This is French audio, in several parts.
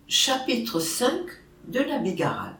Chapitre 5 de la Bigarade.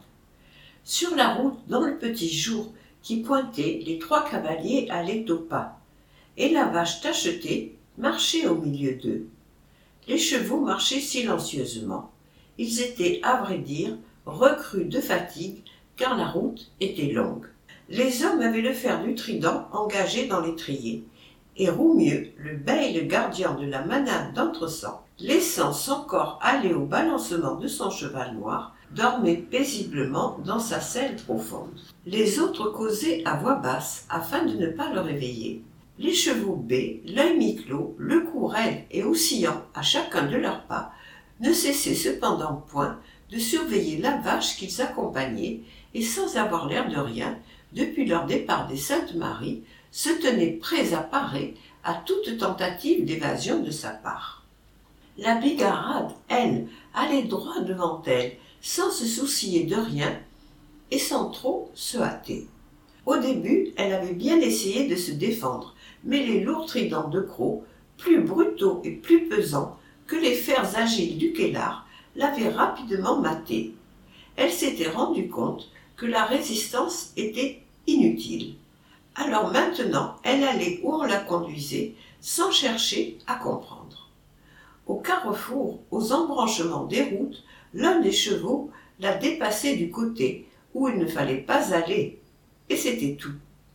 Sur la route, dans le petit jour qui pointait, les 3 cavaliers allaient au pas, et la vache tachetée marchait au milieu d'eux. Les chevaux marchaient silencieusement. Ils étaient, à vrai dire, recrus de fatigue, car la route était longue. Les hommes avaient le fer du trident engagé dans l'étrier, et Roumieux, le beil gardien de la manade d'Entresang, laissant son corps aller au balancement de son cheval noir, dormait paisiblement dans sa selle profonde. Les autres causaient à voix basse, afin de ne pas le réveiller. Les chevaux bais, l'œil mi-clos, le cou raide et oscillant à chacun de leurs pas, ne cessaient cependant point de surveiller la vache qu'ils accompagnaient, et sans avoir l'air de rien, depuis leur départ des Saintes-Maries, se tenaient prêts à parer à toute tentative d'évasion de sa part. La Bigarade, elle, allait droit devant elle, sans se soucier de rien et sans trop se hâter. Au début, elle avait bien essayé de se défendre, mais les lourds tridents de croc, plus brutaux et plus pesants que les fers agiles du Kélard, l'avaient rapidement matée. Elle s'était rendue compte que la résistance était inutile. Alors maintenant, elle allait où on la conduisait, sans chercher à comprendre. Au carrefour, aux embranchements des routes, l'un des chevaux la dépassait du côté où il ne fallait pas aller, et c'était tout.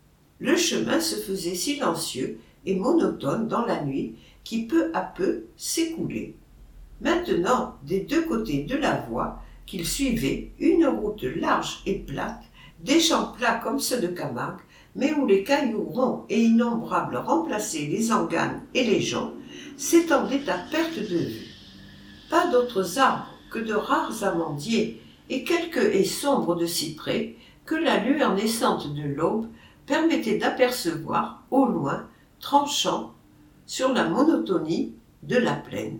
Le chemin se faisait silencieux et monotone dans la nuit qui peu à peu s'écoulait. Maintenant, des 2 côtés de la voie qu'il suivait, une route large et plate, des champs plats comme ceux de Camargue, mais où les cailloux ronds et innombrables remplaçaient les enganes et les joncs, s'étendaient à perte de vue. Pas d'autres arbres que de rares amandiers et quelques haies sombres de cyprès que la lueur naissante de l'aube permettait d'apercevoir au loin, tranchant sur la monotonie de la plaine.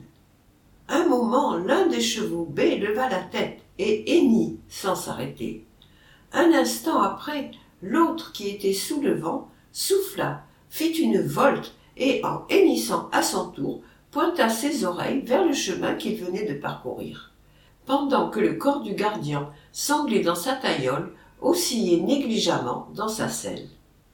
Un moment, l'un des chevaux bais leva la tête et hennit sans s'arrêter. Un instant après, l'autre qui était sous le vent souffla, fit une volte et, en hennissant à son tour, pointa ses oreilles vers le chemin qu'il venait de parcourir, pendant que le corps du gardien, sanglé dans sa taillole, oscillait négligemment dans sa selle.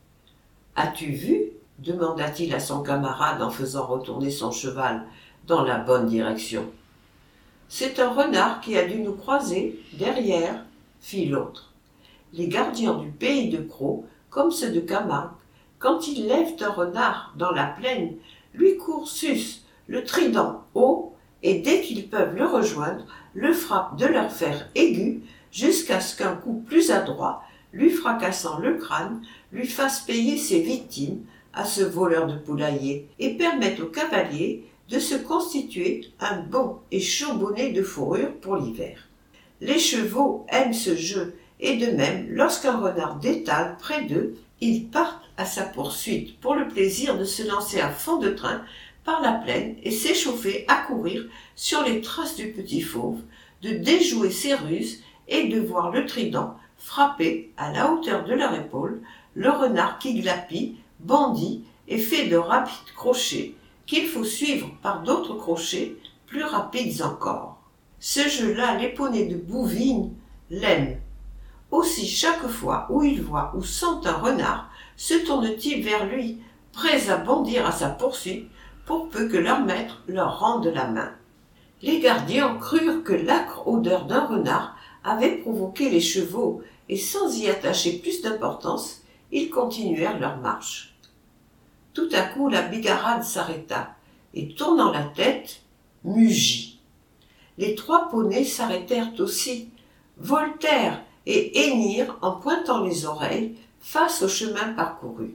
« As-tu vu ?» demanda-t-il à son camarade en faisant retourner son cheval dans la bonne direction. « C'est un renard qui a dû nous croiser, derrière, » fit l'autre. Les gardiens du pays de Cros, comme ceux de Camargue, quand ils lèvent un renard dans la plaine, lui courent sus, le trident haut, et dès qu'ils peuvent le rejoindre, le frappent de leur fer aigu jusqu'à ce qu'un coup plus adroit, lui fracassant le crâne, lui fasse payer ses victimes à ce voleur de poulailler et permettent aux cavaliers de se constituer un bon et chaud bonnet de fourrure pour l'hiver. Les chevaux aiment ce jeu, et de même, lorsqu'un renard détale près d'eux, ils partent à sa poursuite pour le plaisir de se lancer à fond de train par la plaine et s'échauffer à courir sur les traces du petit fauve, de déjouer ses ruses et de voir le trident frapper à la hauteur de leur épaule le renard qui glapit, bondit et fait de rapides crochets qu'il faut suivre par d'autres crochets plus rapides encore. Ce jeu-là, les poneys de Bouvines l'aiment. Aussi, chaque fois où il voit ou sent un renard, se tourne-t-il vers lui, prêts à bondir à sa poursuite, pour peu que leur maître leur rende la main. Les gardiens crurent que l'âcre odeur d'un renard avait provoqué les chevaux, et sans y attacher plus d'importance, ils continuèrent leur marche. Tout à coup, la Bigarade s'arrêta, et tournant la tête, mugit. Les 3 poneys s'arrêtèrent aussi, voltèrent et hennirent en pointant les oreilles face au chemin parcouru.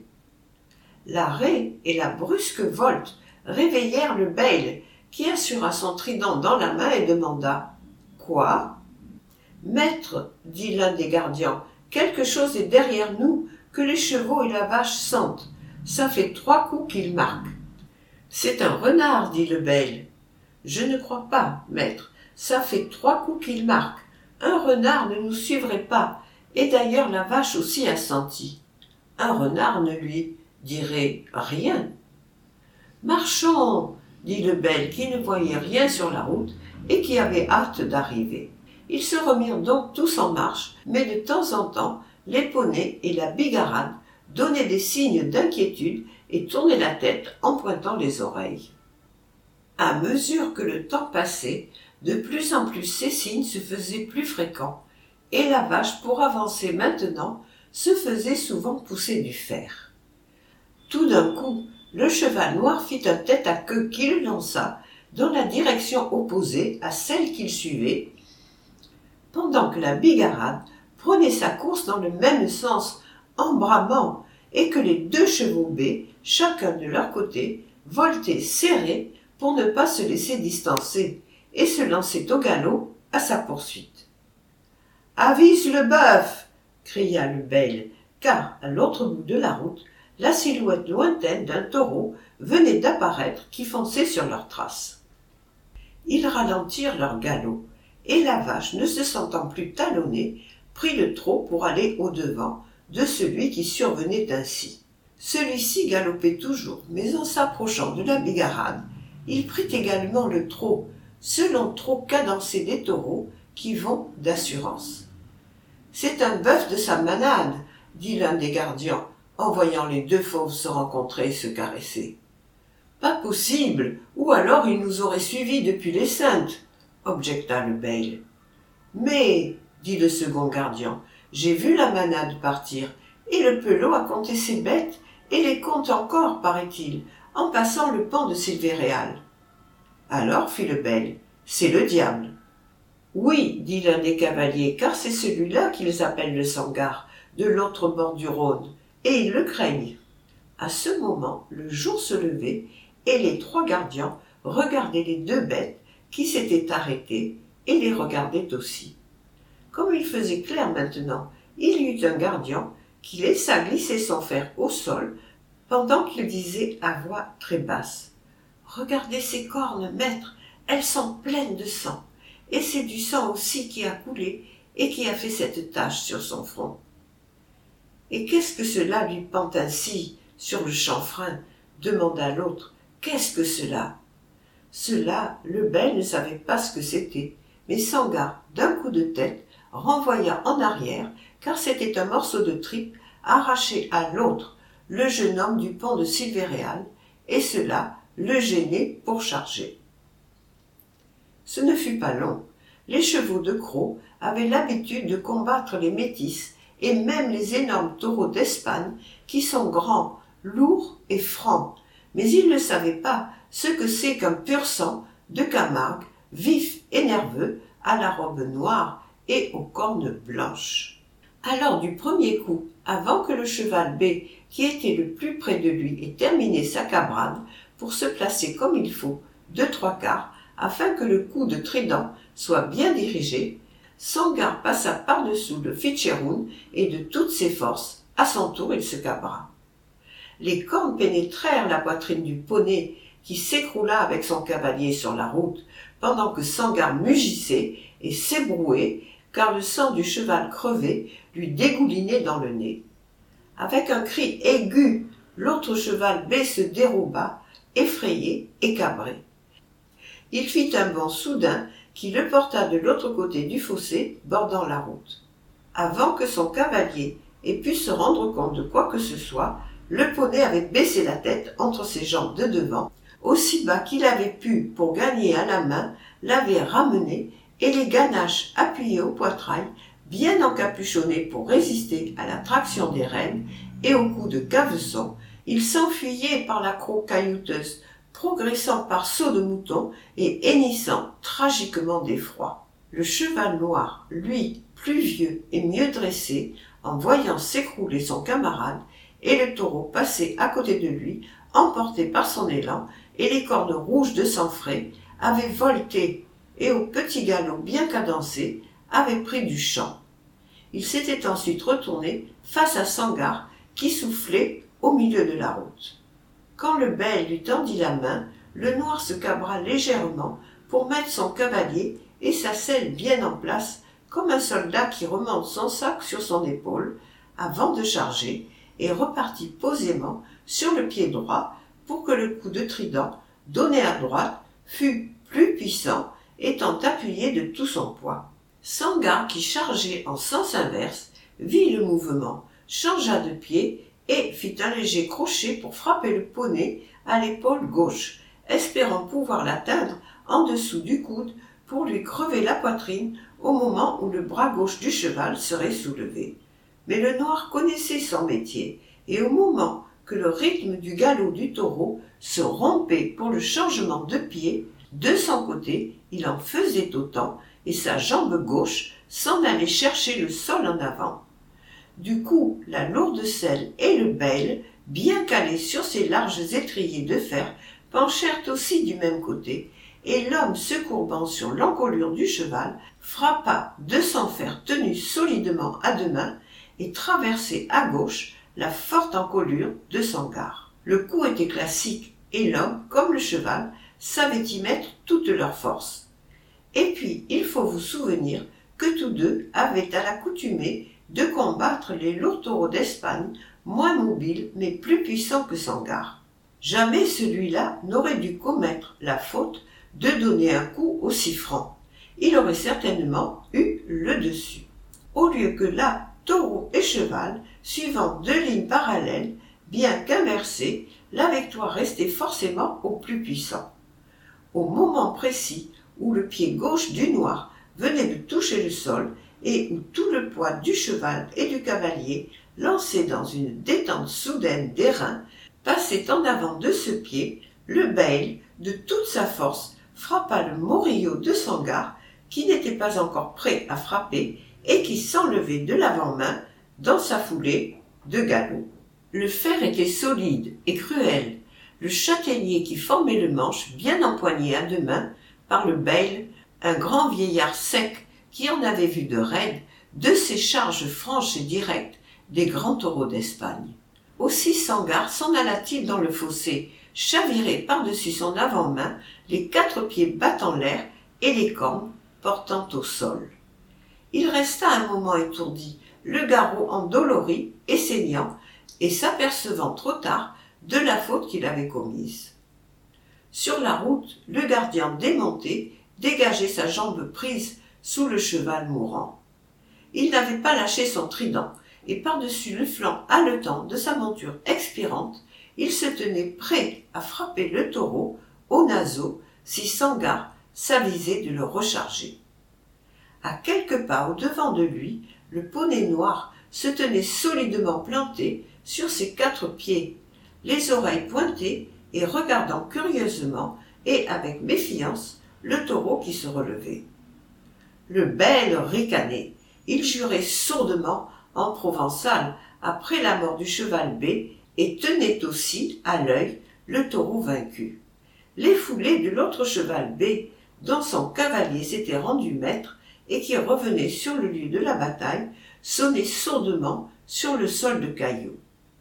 La raie et la brusque volte réveillèrent le beil, qui assura son trident dans la main et demanda « Quoi ?» « Maître, dit l'un des gardiens, quelque chose est derrière nous que les chevaux et la vache sentent. Ça fait 3 coups qu'ils marquent. »« C'est un renard, dit le beil. »« Je ne crois pas, maître, ça fait 3 coups qu'il marque. Un renard ne nous suivrait pas, et d'ailleurs la vache aussi a senti. Un renard ne lui dirait rien. »« Marchons, dit le beil qui ne voyait rien sur la route et qui avaient hâte d'arriver. Ils se remirent donc tous en marche, mais de temps en temps, les poneys et la bigarade donnaient des signes d'inquiétude et tournaient la tête en pointant les oreilles. À mesure que le temps passait, de plus en plus ces signes se faisaient plus fréquents, et la vache, pour avancer maintenant, se faisait souvent pousser du fer. Tout d'un coup, le cheval noir fit un tête-à-queue qui le lança dans la direction opposée à celle qu'il suivait, pendant que la bigarade prenait sa course dans le même sens en bramant et que les deux chevaux bais, chacun de leur côté, voletaient serrés pour ne pas se laisser distancer et se lançaient au galop à sa poursuite. « Avise le bœuf !» cria le bayle, car, à l'autre bout de la route, la silhouette lointaine d'un taureau venait d'apparaître qui fonçait sur leurs traces. Ils ralentirent leur galop, et la vache, ne se sentant plus talonnée, prit le trot pour aller au-devant de celui qui survenait ainsi. Celui-ci galopait toujours, mais en s'approchant de la bigarade, il prit également le trot, selon trot cadencé des taureaux qui vont d'assurance. « C'est un bœuf de sa manade, » dit l'un des gardiens, en voyant les deux fauves se rencontrer et se caresser. « Pas possible, ou alors il nous aurait suivis depuis les Saintes, » objecta le bayle. « Mais, dit le second gardien, j'ai vu la manade partir, et le pelot a compté ses bêtes, et les compte encore, paraît-il, en passant le pont de Silvéréal. » Alors, fit le bayle, c'est le diable. « Oui, dit l'un des cavaliers, car c'est celui-là qu'ils appellent le Sangar, de l'autre bord du Rhône, et ils le craignent. » À ce moment, le jour se levait, et les trois gardiens regardaient les deux bêtes qui s'étaient arrêtées et les regardaient aussi. Comme il faisait clair maintenant, il y eut un gardien qui laissa glisser son fer au sol pendant qu'il disait à voix très basse « Regardez ces cornes, maître, elles sont pleines de sang, et c'est du sang aussi qui a coulé et qui a fait cette tache sur son front. » « Et qu'est-ce que cela lui pend ainsi sur le chanfrein ?» demanda l'autre. « Qu'est-ce que cela ?» Cela, le bayle ne savait pas ce que c'était, mais Sangar, d'un coup de tête, renvoya en arrière, car c'était un morceau de tripe arraché à l'autre, le jeune homme du pont de Silvéréal, et cela le gênait pour charger. Ce ne fut pas long. Les chevaux de Cros avaient l'habitude de combattre les métis et même les énormes taureaux d'Espagne qui sont grands, lourds et francs, mais ils ne savaient pas ce que c'est qu'un pur sang de Camargue, vif et nerveux, à la robe noire et aux cornes blanches. Alors du premier coup, avant que le cheval bai, qui était le plus près de lui, ait terminé sa cabrade, pour se placer comme il faut, de trois quarts, afin que le coup de trident soit bien dirigé, Sangar passa par-dessous le Fitcheroun et de toutes ses forces, à son tour il se cabra. Les cornes pénétrèrent la poitrine du poney, qui s'écroula avec son cavalier sur la route, pendant que Sangar mugissait et s'ébrouait, car le sang du cheval crevé lui dégoulinait dans le nez. Avec un cri aigu, l'autre cheval bai se déroba, effrayé et cabré. Il fit un bond soudain qui le porta de l'autre côté du fossé bordant la route. Avant que son cavalier ait pu se rendre compte de quoi que ce soit, le poney avait baissé la tête entre ses jambes de devant, aussi bas qu'il avait pu pour gagner à la main, l'avait ramené et les ganaches appuyées au poitrail, bien encapuchonné pour résister à la traction des rênes et au coup de caveçon, il s'enfuyait par la croix caillouteuse, progressant par sauts de mouton et hennissant tragiquement d'effroi. Le cheval noir, lui, plus vieux et mieux dressé, en voyant s'écrouler son camarade, et le taureau passé à côté de lui, emporté par son élan, et les cornes rouges de sang frais, avait volté et au petit galop bien cadencé, avait pris du champ. Il s'était ensuite retourné face à Sangar qui soufflait au milieu de la route. Quand le bayle lui tendit la main, le noir se cabra légèrement pour mettre son cavalier et sa selle bien en place, comme un soldat qui remonte son sac sur son épaule avant de charger, et repartit posément sur le pied droit pour que le coup de trident, donné à droite, fût plus puissant étant appuyé de tout son poids. Sangar, qui chargeait en sens inverse, vit le mouvement, changea de pied et fit un léger crochet pour frapper le poney à l'épaule gauche, espérant pouvoir l'atteindre en dessous du coude pour lui crever la poitrine au moment où le bras gauche du cheval serait soulevé. Mais le noir connaissait son métier, et au moment que le rythme du galop du taureau se rompait pour le changement de pied, de son côté, il en faisait autant, et sa jambe gauche s'en allait chercher le sol en avant. Du coup, la lourde selle et le bail, bien calés sur ses larges étriers de fer, penchèrent aussi du même côté, et l'homme se courbant sur l'encolure du cheval, frappa de son fer tenu solidement à deux mains et traversait à gauche la forte encolure de Sangar. Le coup était classique, et l'homme, comme le cheval, savait y mettre toute leur force. Et puis, il faut vous souvenir que tous deux avaient à l'accoutumée de combattre les lourds taureaux d'Espagne, moins mobiles mais plus puissants que Sangar. Jamais celui-là n'aurait dû commettre la faute de donner un coup aussi franc. Il aurait certainement eu le dessus. Au lieu que là, taureau et cheval, suivant deux lignes parallèles, bien qu'inversées, la victoire restait forcément au plus puissant. Au moment précis où le pied gauche du noir venait de toucher le sol et où tout le poids du cheval et du cavalier, lancé dans une détente soudaine des reins, passait en avant de ce pied, le bail, de toute sa force, frappa le morillo de Sangar, qui n'était pas encore prêt à frapper et qui s'enlevait de l'avant-main dans sa foulée de galop. Le fer était solide et cruel, le châtaignier qui formait le manche bien empoigné à deux mains par le bail, un grand vieillard sec qui en avait vu de raide, de ces charges franches et directes des grands taureaux d'Espagne. Aussi Sangar s'en alla-t-il dans le fossé, chaviré par-dessus son avant-main, les quatre pieds battant l'air et les cornes portant au sol. Il resta un moment étourdi, le garrot endolori et saignant, et s'apercevant trop tard de la faute qu'il avait commise. Sur la route, le gardien démonté dégageait sa jambe prise sous le cheval mourant. Il n'avait pas lâché son trident, et par-dessus le flanc haletant de sa monture expirante, il se tenait prêt à frapper le taureau au naseau si Sangar s'avisait de le recharger. À quelques pas au-devant de lui, le poney noir se tenait solidement planté sur ses quatre pieds, les oreilles pointées et regardant curieusement et avec méfiance le taureau qui se relevait. Le bel ricanait, il jurait sourdement en provençal après la mort du cheval B et tenait aussi à l'œil le taureau vaincu. Les foulées de l'autre cheval B, dont son cavalier s'était rendu maître et qui revenait sur le lieu de la bataille, sonnaient sourdement sur le sol de cailloux.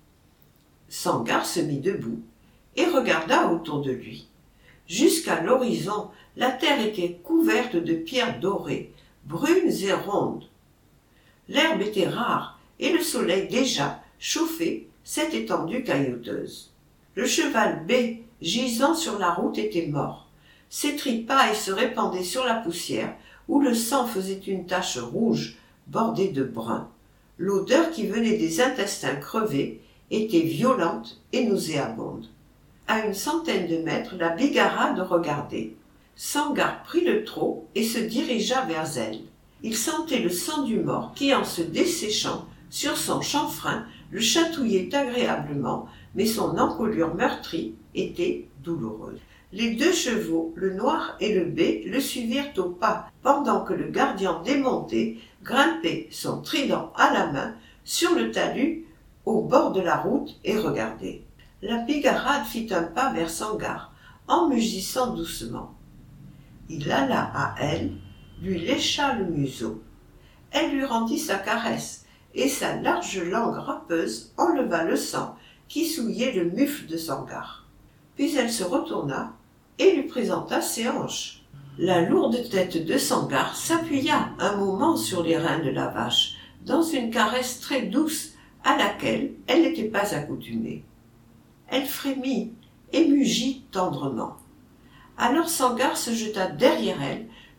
Sangar se mit debout et regarda autour de lui. Jusqu'à l'horizon, la terre était couverte de pierres dorées, brunes et rondes. L'herbe était rare et le soleil déjà chauffait cette étendue caillouteuse. Le cheval B, gisant sur la route, était mort. Ses tripailles se répandaient sur la poussière où le sang faisait une tache rouge bordée de brun. L'odeur qui venait des intestins crevés était violente et nauséabonde. À une centaine de mètres, la bigarade regardait. Sangar prit le trot et se dirigea vers elle. Il sentait le sang du mort qui, en se desséchant sur son chanfrein, le chatouillait agréablement, mais son encolure meurtrie était douloureuse. Les deux chevaux, le noir et le B, le suivirent au pas, pendant que le gardien démonté grimpait, son trident à la main, sur le talus au bord de la route et regardait. La bigarade fit un pas vers Sangar, en mugissant doucement. Il alla à elle, lui lécha le museau. Elle lui rendit sa caresse, et sa large langue râpeuse enleva le sang qui souillait le mufle de Sangar. Puis elle se retourna et lui présenta ses hanches. La lourde tête de Sangar s'appuya un moment sur les reins de la vache, dans une caresse très douce à laquelle elle n'était pas accoutumée. Elle frémit et mugit tendrement. Alors Sangar se jeta derrière elle,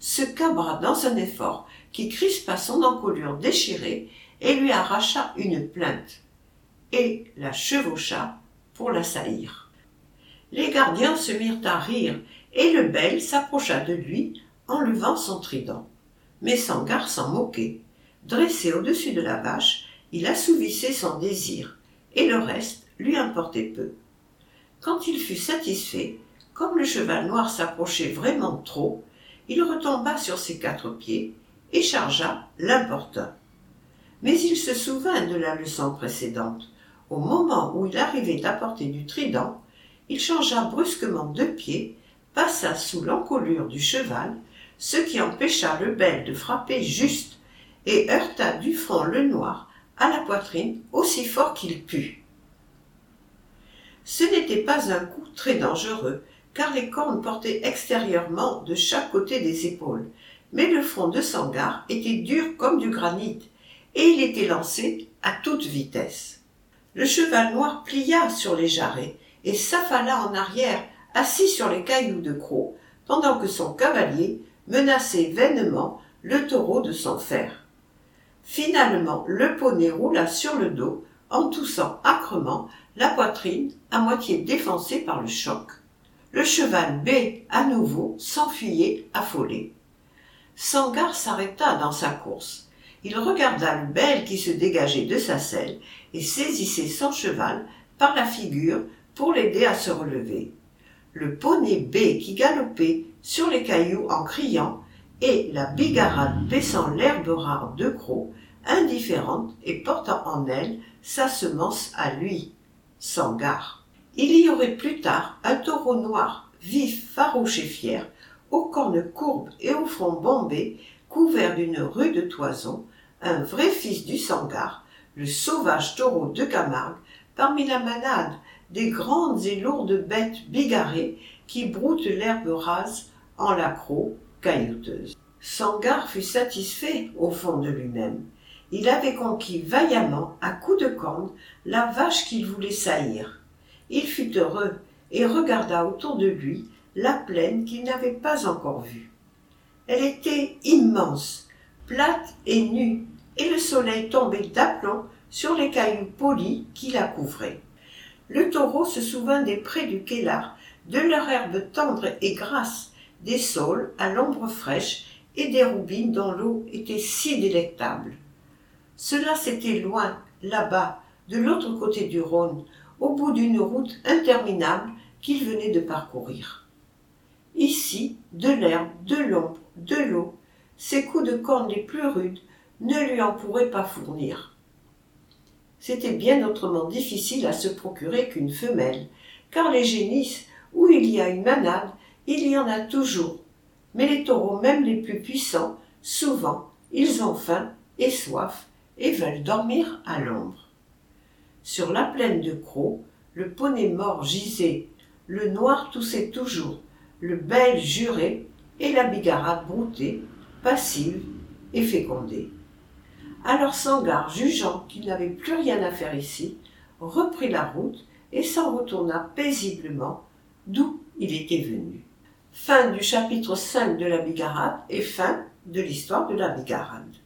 se cabra dans un effort qui crispa son encolure déchirée et lui arracha une plainte, et la chevaucha pour l'assaillir. Les gardiens se mirent à rire, et le bel s'approcha de lui en levant son trident. Mais Sangarre s'en moquait. Dressé au-dessus de la vache, il assouvissait son désir, et le reste lui importait peu. Quand il fut satisfait, comme le cheval noir s'approchait vraiment trop, il retomba sur ses 4 pieds et chargea l'importun. Mais il se souvint de la leçon précédente. Au moment où il arrivait à portée du trident, il changea brusquement de pied, passa sous l'encolure du cheval, ce qui empêcha le bel de frapper juste, et heurta du front le noir à la poitrine aussi fort qu'il put. Ce n'était pas un coup très dangereux, car les cornes portaient extérieurement de chaque côté des épaules, mais le front de Sangarre était dur comme du granit, et il était lancé à toute vitesse. Le cheval noir plia sur les jarrets et s'affala en arrière, assis sur les cailloux de croc, pendant que son cavalier menaçait vainement le taureau de son fer. Finalement, le poney roula sur le dos, en toussant âcrement, la poitrine à moitié défoncée par le choc. Le cheval bai, à nouveau, s'enfuyait affolé. Sangarre s'arrêta dans sa course. Il regarda le bel qui se dégageait de sa selle et saisissait son cheval par la figure pour l'aider à se relever. Le poney bai qui galopait sur les cailloux en criant, et la bigarade baissant l'herbe rare de croc, indifférente et portant en elle sa semence à lui, Sangarre. Il y aurait plus tard un taureau noir, vif, farouche et fier, aux cornes courbes et au front bombé, couvert d'une rude toison, un vrai fils du Sangarre, le sauvage taureau de Camargue, parmi la manade des grandes et lourdes bêtes bigarrées qui broutent l'herbe rase en la croc caillouteuse. Sangarre fut satisfait au fond de lui-même. Il avait conquis vaillamment, à coups de corne, la vache qu'il voulait saillir. Il fut heureux et regarda autour de lui la plaine qu'il n'avait pas encore vue. Elle était immense, plate et nue, et le soleil tombait d'aplomb sur les cailloux polis qui la couvraient. Le taureau se souvint des prés du Kélar, de leur herbe tendre et grasse, des saules à l'ombre fraîche et des roubines dont l'eau était si délectable. Cela c'était loin, là-bas, de l'autre côté du Rhône, au bout d'une route interminable qu'il venait de parcourir. Ici, de l'herbe, de l'ombre, de l'eau, ses coups de corne les plus rudes ne lui en pourraient pas fournir. C'était bien autrement difficile à se procurer qu'une femelle, car les génisses, où il y a une manade, il y en a toujours, mais les taureaux, même les plus puissants, souvent, ils ont faim et soif et veulent dormir à l'ombre. Sur la plaine de croc, le poney mort gisait, le noir toussait toujours, le bel jurait et la bigarade broutait, passive et fécondée. Alors Sangarre, jugeant qu'il n'avait plus rien à faire ici, reprit la route et s'en retourna paisiblement d'où il était venu. Fin du chapitre 5 de la bigarade et fin de l'histoire de la bigarade.